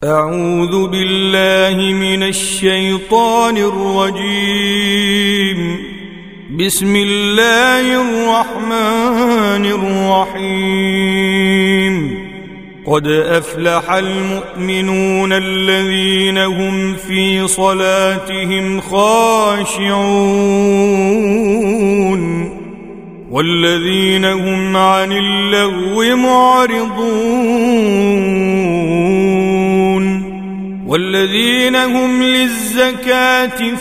أعوذ بالله من الشيطان الرجيم. بسم الله الرحمن الرحيم. قد أفلح المؤمنون الذين هم في صلاتهم خاشعون والذين هم عن اللغو معرضون والذين هم للزكاة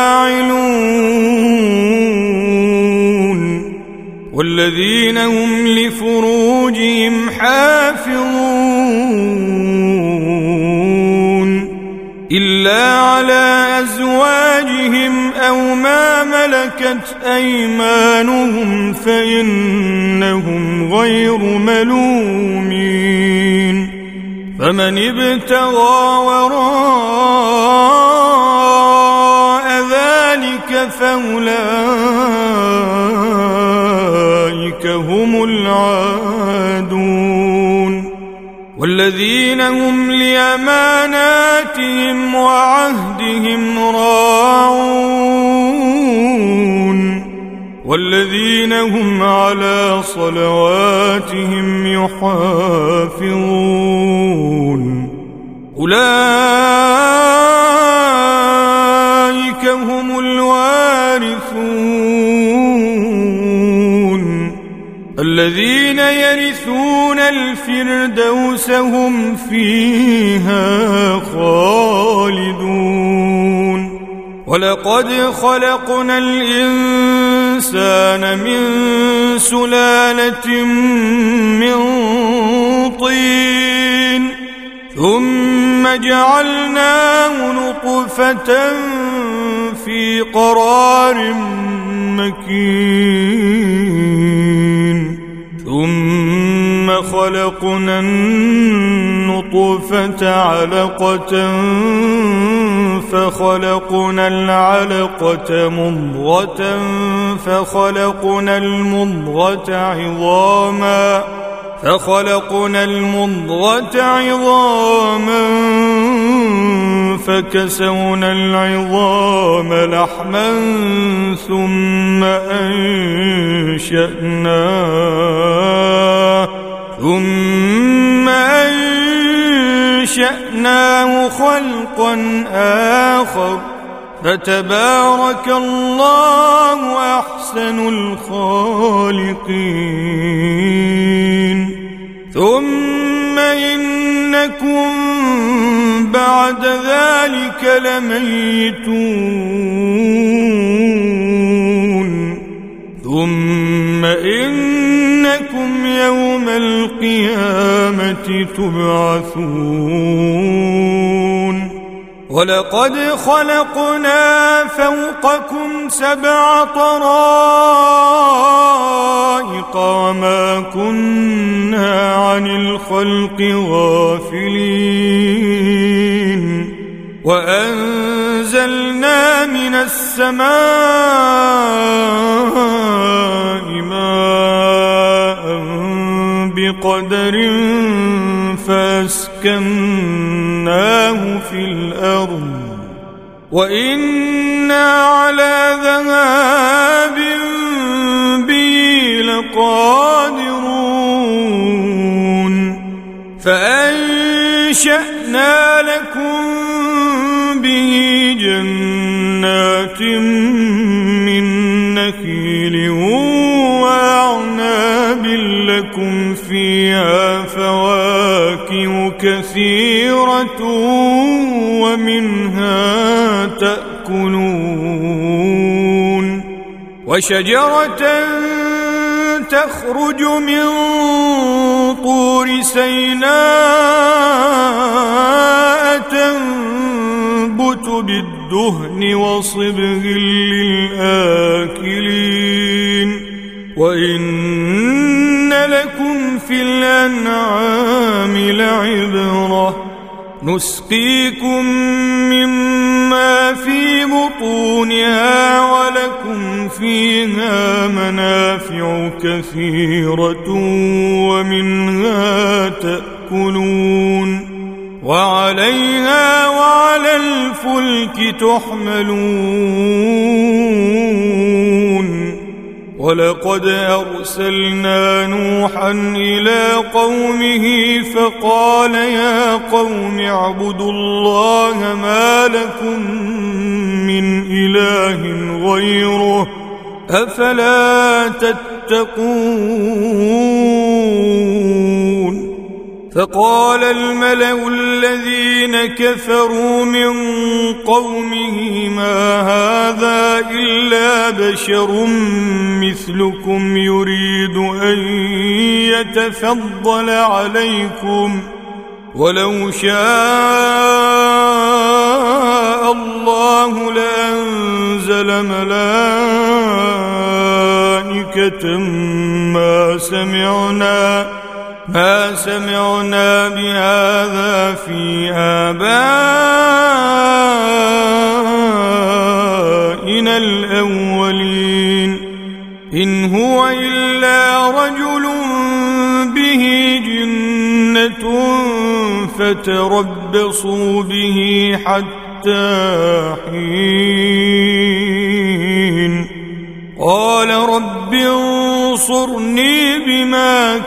فاعلون والذين هم لفروجهم حافظون إلا على أزواجهم أو ما ملكت أيمانهم فإنهم غير ملومين. فمن ابتغى وراء ذلك فأولئك هم العادون. والذين هم لأماناتهم وعهدهم راعون والذين هم على صلواتهم يحافظون. أولئك هم الوارثون الذين يرثون الفردوس هم فيها خالدون. ولقد خلقنا الإنسان من سلالة من طين ثم جعلناه نطفة في قرار مكين ثم خلقنا النطفة علقة فخلقنا العلقة مضغة فخلقنا المضغة عظاما فكسونا العظام لحما ثم أنشأناه خلقا آخر فتبارك الله أحسن الخالقين. ثم إنكم بعد ذلك لميتون ثم إنكم يوم القيامة تبعثون. ولقد خلقنا فوقكم 7 طرائق وما كنا عن الخلق غافلين. وأنزلنا من السماء ماء بقدر فأسكناه في الأرض وإنا على ذهاب به لقادرون. فأنشأنا لكم به جنات من نخيل وأعناب لكم فيها فواكه كثيرة ومنها تأكلون. وشجرة تخرج من طور سيناء تنبت بالدهن وصبغ للآكلين. وإن لكم في الأنعام لعبرة نسقيكم مما في بطونها ولكم فيها منافع كثيرة ومنها تأكلون وعليها وعلى الفلك تحملون ولقد أرسلنا نوحا إلى قومه فقال يا قوم اعبدوا الله ما لكم من إله غيره أفلا تتقون فقال الملأ الذين كفروا من قومه ما هذا إلا بشر مثلكم يريد أن يتفضل عليكم ولو شاء الله لأنزل ملائكة ما سمعنا بهذا في آبائنا الأولين إن هو إلا رجل به جنة فتربصوا به حتى حين قال رب انصرني بما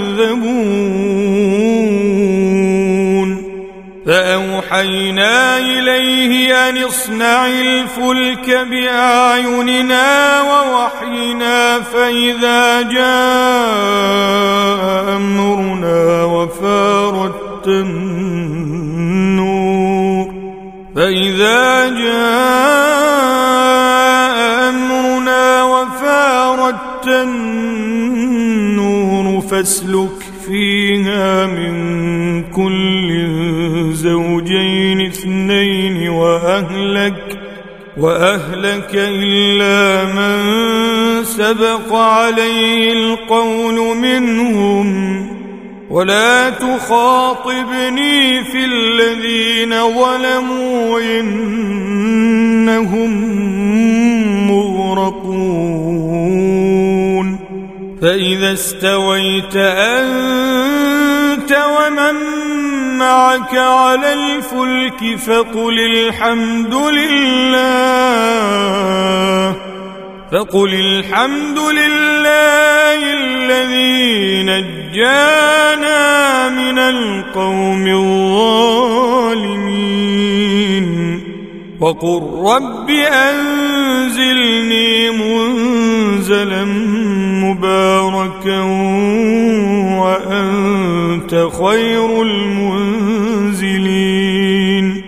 كذبون فأوحينا إليه أن اصنع الفلك بأعيننا ووحينا فإذا جاء أمرنا وفارت النور فاسلك فيها من كل زوجين اثنين وأهلك إلا من سبق عليه القول منهم ولا تخاطبني في الذين ظلموا إنهم مغرقون فإذا استويت أنت ومن معك على الفلك فقل الحمد لله الذي نجانا من القوم الظالمين وقل رب أنزلني منزلا مباركا وأنت خير المنزلين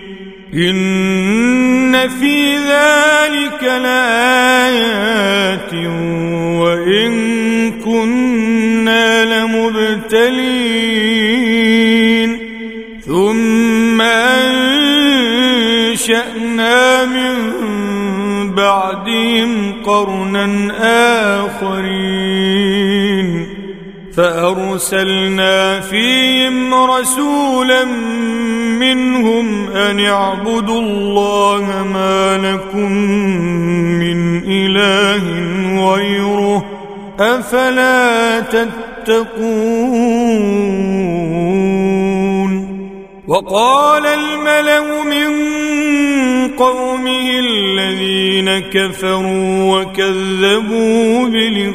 إن في ذلك لآيات وإن كنا لمبتلين ثم أنشأنا من بعدهم قرنا آخرين فأرسلنا فيهم رسولا منهم أن اعبدوا الله ما لكم من إله غيره أفلا تتقون وقال الملأ من قومه الذين كفروا وكذبوا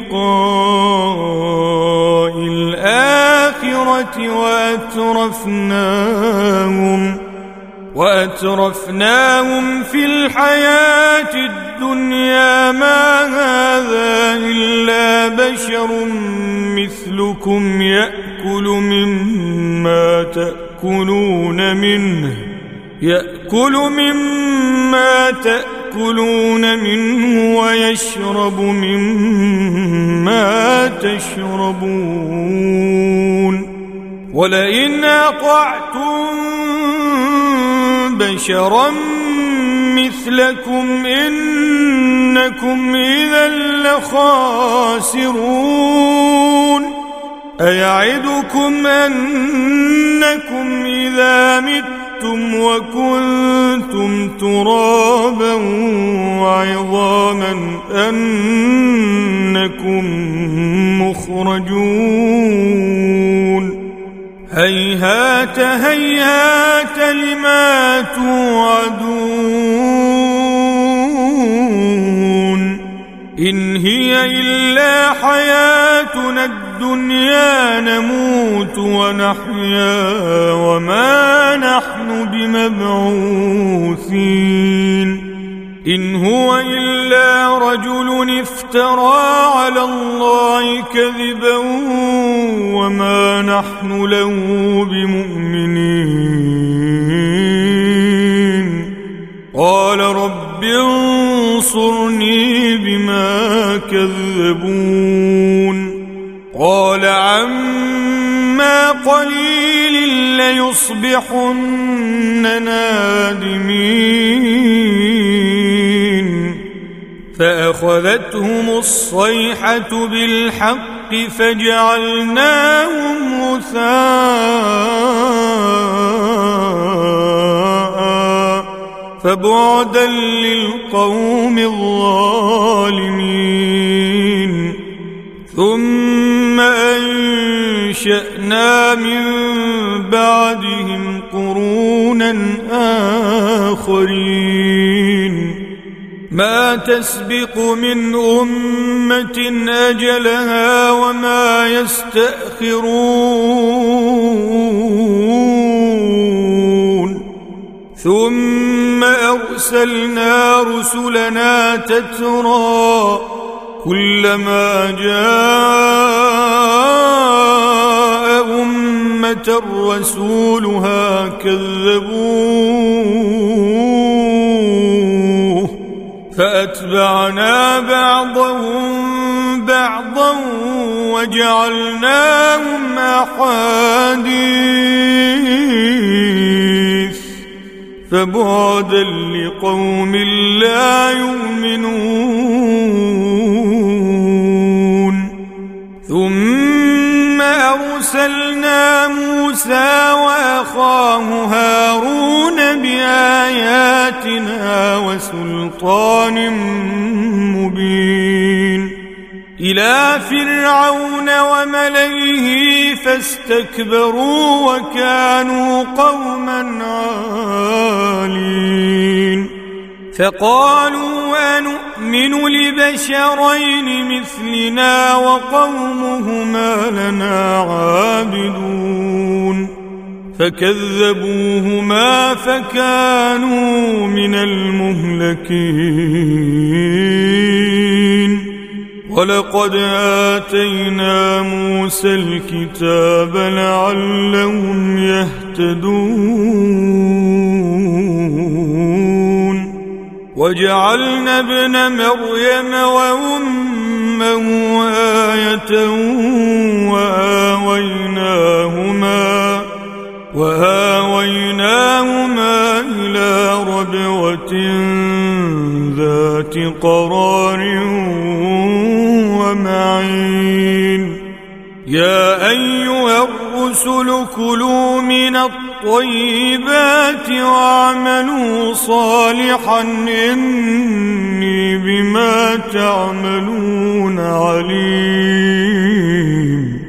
بلقاء الآخرة وأترفناهم في الحياة الدنيا ما هذا إلا بشر مثلكم يأكل مما تأكلون منه ويشرب مما تشربون ولئن أطعتم بشرا مثلكم إنكم إذا لخاسرون أيعدكم أنكم إذا متم وكنتم ترابا وعظاما أنكم مخرجون هيهات هيهات لما توعدون إن هي إلا حياتنا الدنيا نموت ونحيا وما نحن بمبعوثين إن هو إلا رجل افترى على الله كذبا وما نحن له بمؤمنين قال رب انصرني بما كذبون قال عما قليل ليصبحن نادمين فأخذتهم الصيحة بالحق فجعلناهم غثاء فبعدا للقوم الظالمين ثم أنشأنا من بعدهم قرونا آخرين ما تسبق من أمة أجلها وما يستأخرون ثم أرسلنا رسلنا تترى كلما جاء أمة رسولها كذبوه فأتبعنا بعضهم بعضا وجعلناهم أحاديث فبعدا لقوم لا يؤمنون ثم أرسلنا موسى وأخاه هارون بآياتنا وسلطان مبين إلى فرعون وملئه فاستكبروا وكانوا قوما عالين فقالوا أنؤمن لبشرين مثلنا وقومهما لنا عابدون فكذبوهما فكانوا من المهلكين ولقد آتينا موسى الكتاب لعلهم يهتدون وجعلنا ابن مريم وأمه آية وآويناهما إلى ربوة ذات قرار ومعين يا أيها الرسل كلوا من الطيبات واعملوا صالحا إني بما تعملون عليم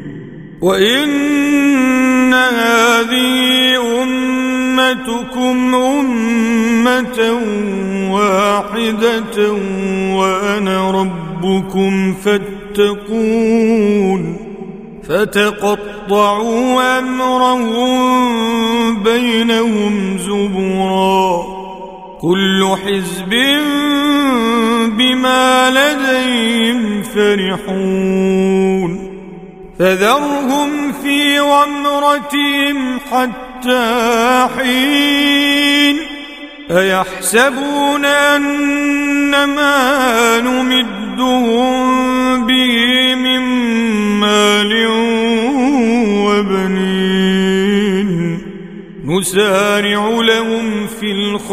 وإن هذه أمتكم أمة واحدة وأنا ربكم فاتقون فتقطعوا أمرهم بينهم زبرا كل حزب بما لديهم فرحون فذرهم في غمرتهم حتى حين أيحسبون أنما نمدهم به من مال وبنين نسارع لهم في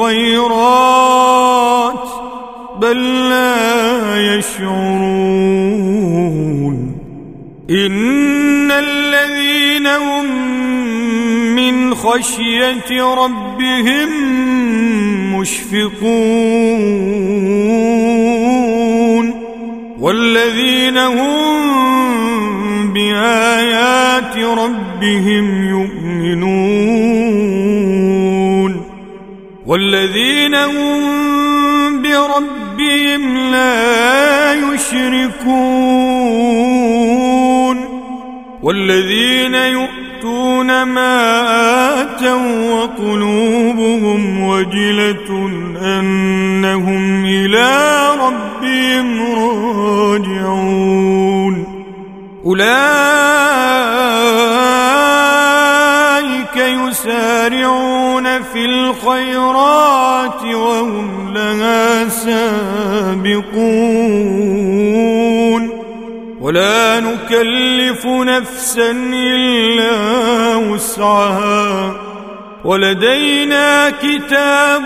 الخيرات بل لا يشعرون إن الذين هم من خشية ربهم مشفقون والذين هم بآيات ربهم يؤمنون والذين هم بربهم لا يشركون والذين يؤتون ما آتوا وقلوبهم وجلة أنهم إلى ربهم راجعون أولئك يسارعون في الخيرات وهم لها سابقون ولا نكلف نفسا إلا وسعها ولدينا كتاب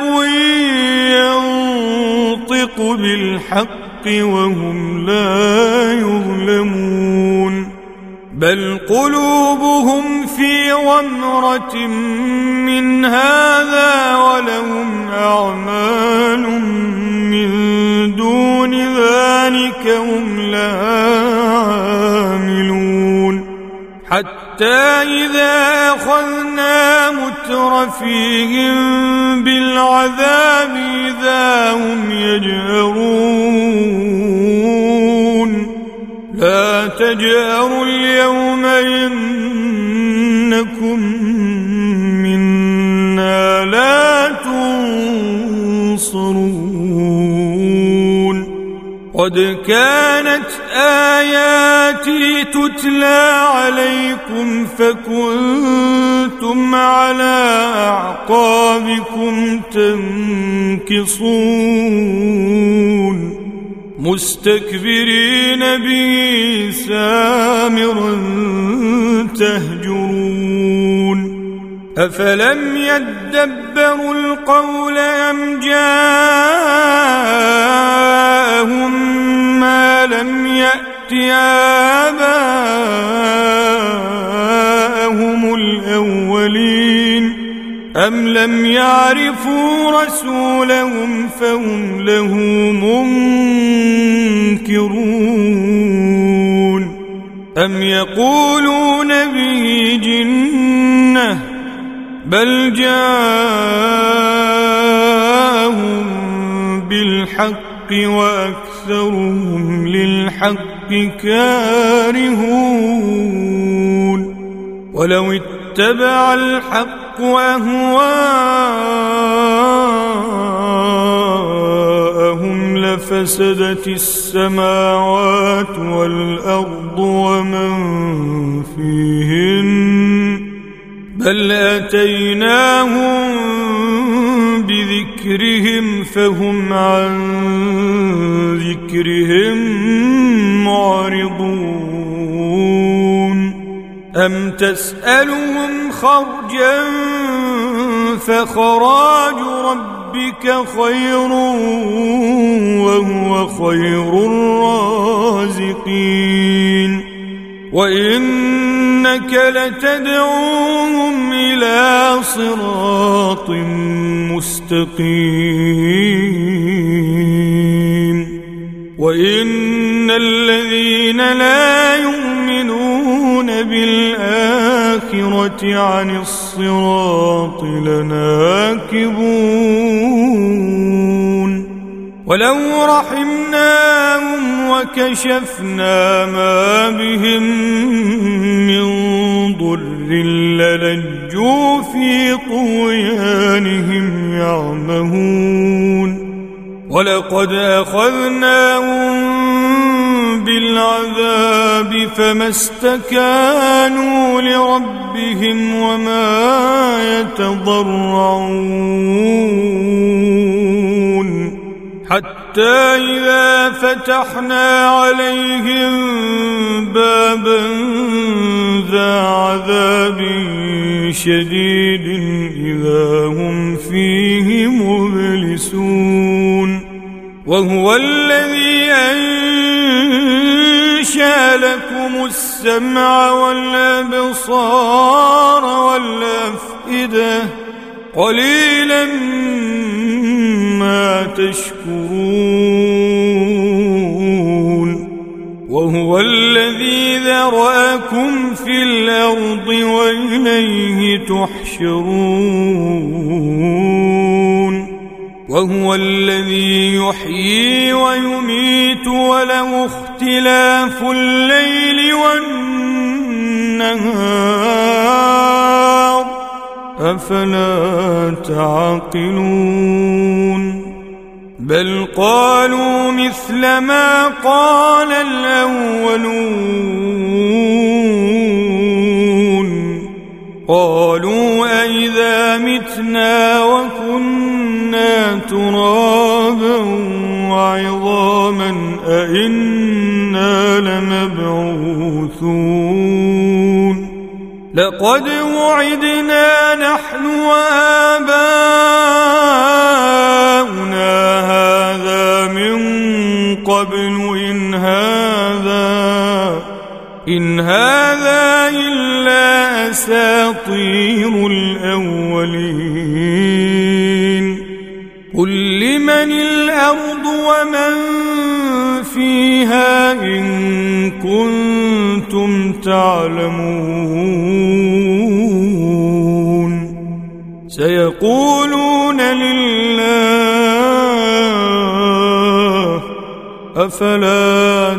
ينطق بالحق وهم لا يظلمون بل قلوبهم في غمرة من هذا ولهم أعمال من دون ذلك هم لها عاملون حتى إذا أخذنا مترفيهم بالعذاب إذا هم يجأرون لا تجأروا اليوم إنكم منا لا تنصرون قد كانت آياتي تتلى عليكم فكنتم على أعقابكم تنكصون مستكبرين به سامرا تهجرون أفلم يدبروا القول أم جاءهم ما لم يأت آباءهم الأولين أم لم يعرفوا رسولهم فهم له منكرون أم يقولون به جنة بل جاءهم بالحق وأكثرهم للحق كارهون ولو اتبع الحق أهواءهم لفسدت السماوات والأرض ومن فيهن بل أتيناهم بذكرهم فهم عن ذكرهم معرضون أم تسألهم خرجا فخراج ربك خير وهو خير الرازقين وإنك لتدعوهم إلى صراط مستقيم وإن الذين لا يؤمنون بالآخرة عن الصراط لناكبون ولو رحمناهم وكشفنا ما بهم من ضر للجوا في طغيانهم يعمهون ولقد أخذناهم بالعذاب فما استكانوا لربهم وما يتضرعون حتى إذا فتحنا عليهم بابا ذا عذاب شديد إذا هم فيه مبلسون وهو الذي أنشأ لكم السمع والأبصار والأفئدة قليلا ما تشكرون وهو الذي ذرأكم إليه تحشرون وهو الذي يحيي ويميت وله اختلاف الليل والنهار أفلا تعقلون بل قالوا مثل ما قال الأولون قالوا أئذا متنا وكنا ترابا وعظاما أئنا لمبعوثون لقد وعدنا نحن وآباؤنا هذا من قبل إن هذا إلا أساطير الأولين قل لمن الأرض ومن فيها إن كنتم تعلمون سيقولون لله أفلا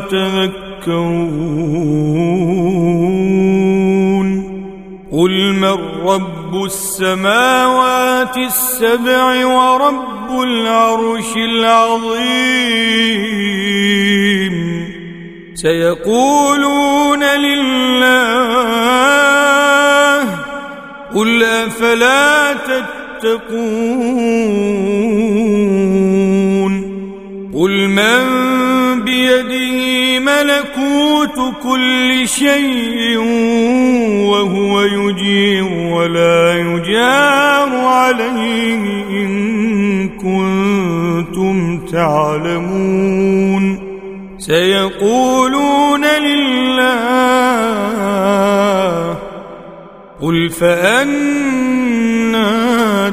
تذكرون قل من رب السماوات السبع ورب العرش العظيم سيقولون لله قل أفلا تتقون قل من بيده ملكوت كل شيء وهو يجير ولا يجار عليه إن كنتم تعلمون سيقولون لله قل فأنا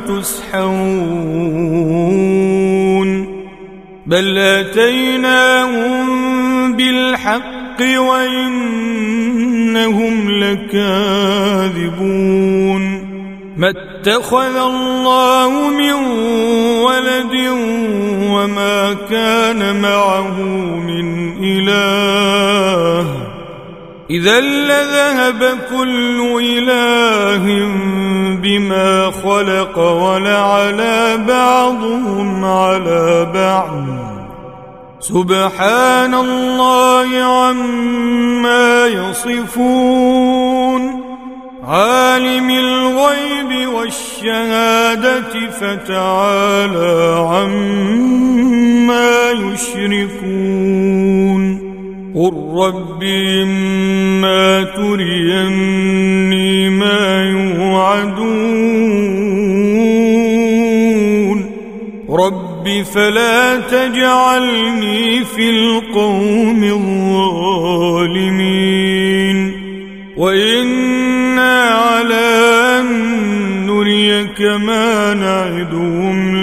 تسحرون بل أتيناهم بالحق وإنهم لكاذبون ما اتخذ الله من ولد وما كان معه من إله إذا لذهب كل إله بما خلق ولعلى بعضهم على بعض سبحان الله عما يصفون عالم الغيب والشهادة فتعالى عما يشركون قل رب إما تريني ما يوعدون رب فلا تجعلني في القوم الظالمين وإنا على أن نريك ما نعدهم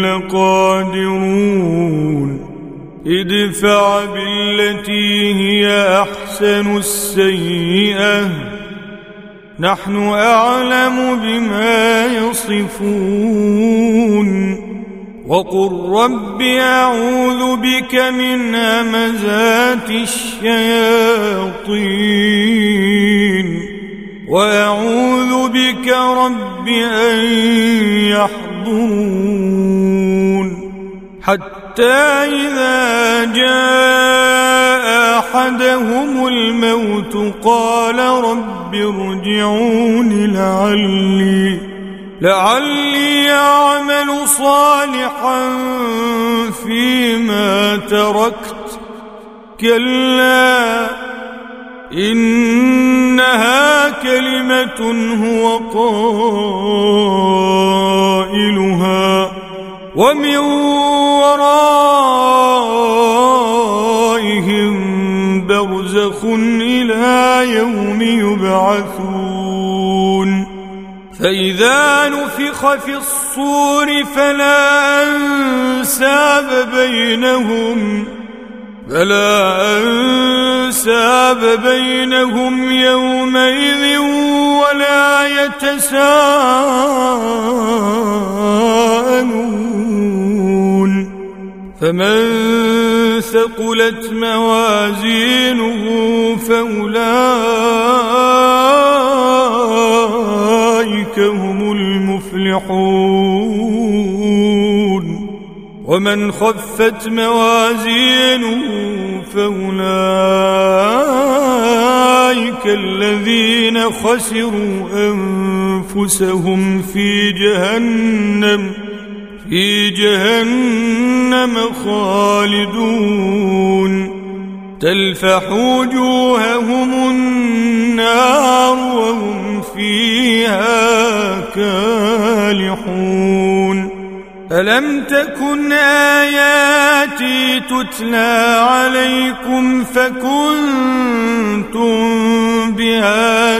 لقادرون ادفع بالتي هي أحسن السيئة نحن أعلم بما يصفون وقل رب أعوذ بك من همزات الشياطين وأعوذ بك رب أن يحضرون حتى إذا جاء أحدهم الموت قال رب ارجعون لعلي أعمل صالحا فيما تركت كلا إنها كلمة هو قائلها ومن ورائهم برزخ إلى يوم يبعثون فإذا نفخ في الصور فلا أنساب بينهم فلا أنساب بينهم يومئذ ولا يتساءلون فمن ثقلت موازينه فأولئك هم المفلحون ومن خفت موازينه فأولئك الذين خسروا أنفسهم في جهنم خالدون تلفح وجوههم النار وهم فيها كالحون ألم تكن آياتي تتلى عليكم فكنتم بها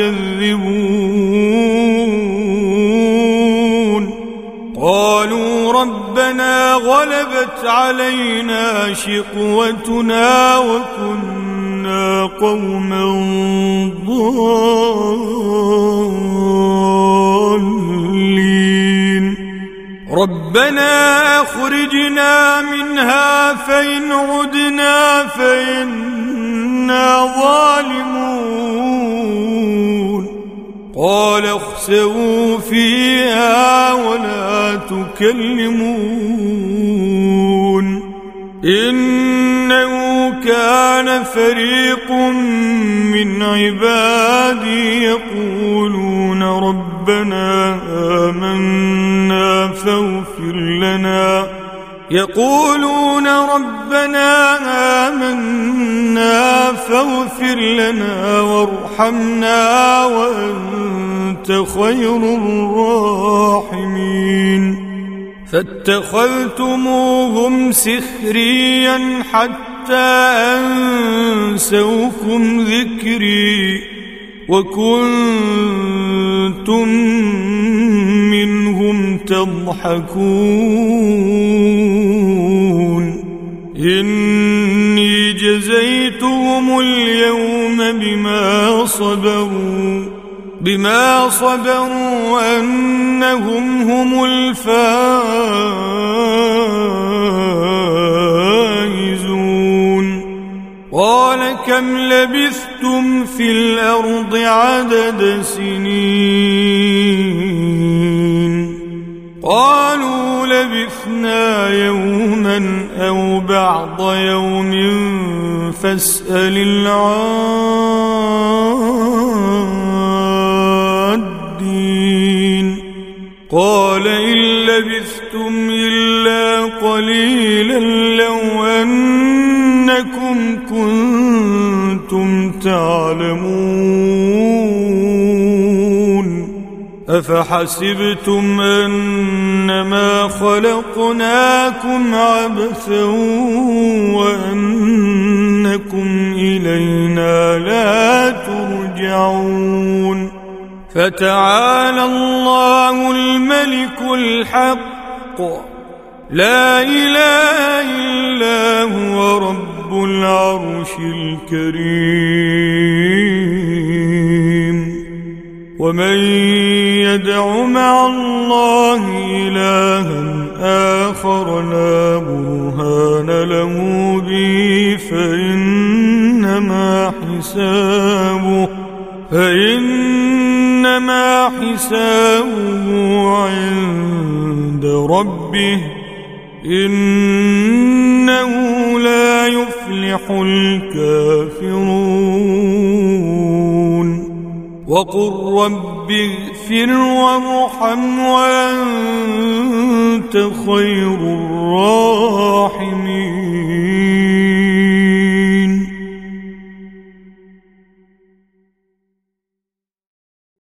تكذبون قالوا ربنا غلبت علينا شقوتنا وكنا قوما ضالين ربنا أخرجنا منها فإن عدنا فإنا ظالمون قال اخسئوا فيها ولا تكلمون إنه كان فريق من عبادي يقولون ربنا آمنا فاغفر لنا وارحمنا وأنت خير الراحمين فاتخذتموهم سخريا حتى أنسوكم ذكري وكنتم منهم تضحكون إني جزيتهم اليوم بما صبروا أنهم هم الفائزون قال كم لبثتم في الأرض عدد سنين قالوا لبثنا يوما أو بعض يوم فاسأل العادين قال إن لبثتم إلا قليلا لو أنكم كنتم تعلمون أفحسبتم أنما خلقناكم عبثا وأنكم إلينا لا ترجعون فتعالى الله الملك الحق لا إله إلا هو رب العرش الكريم ومن يدع مع الله إلها آخر لا برهان له به فإنما حسابه عند ربه إنه لا يفلح الكافرون وقل رب اغفر وارحم وأنت خير الراحمين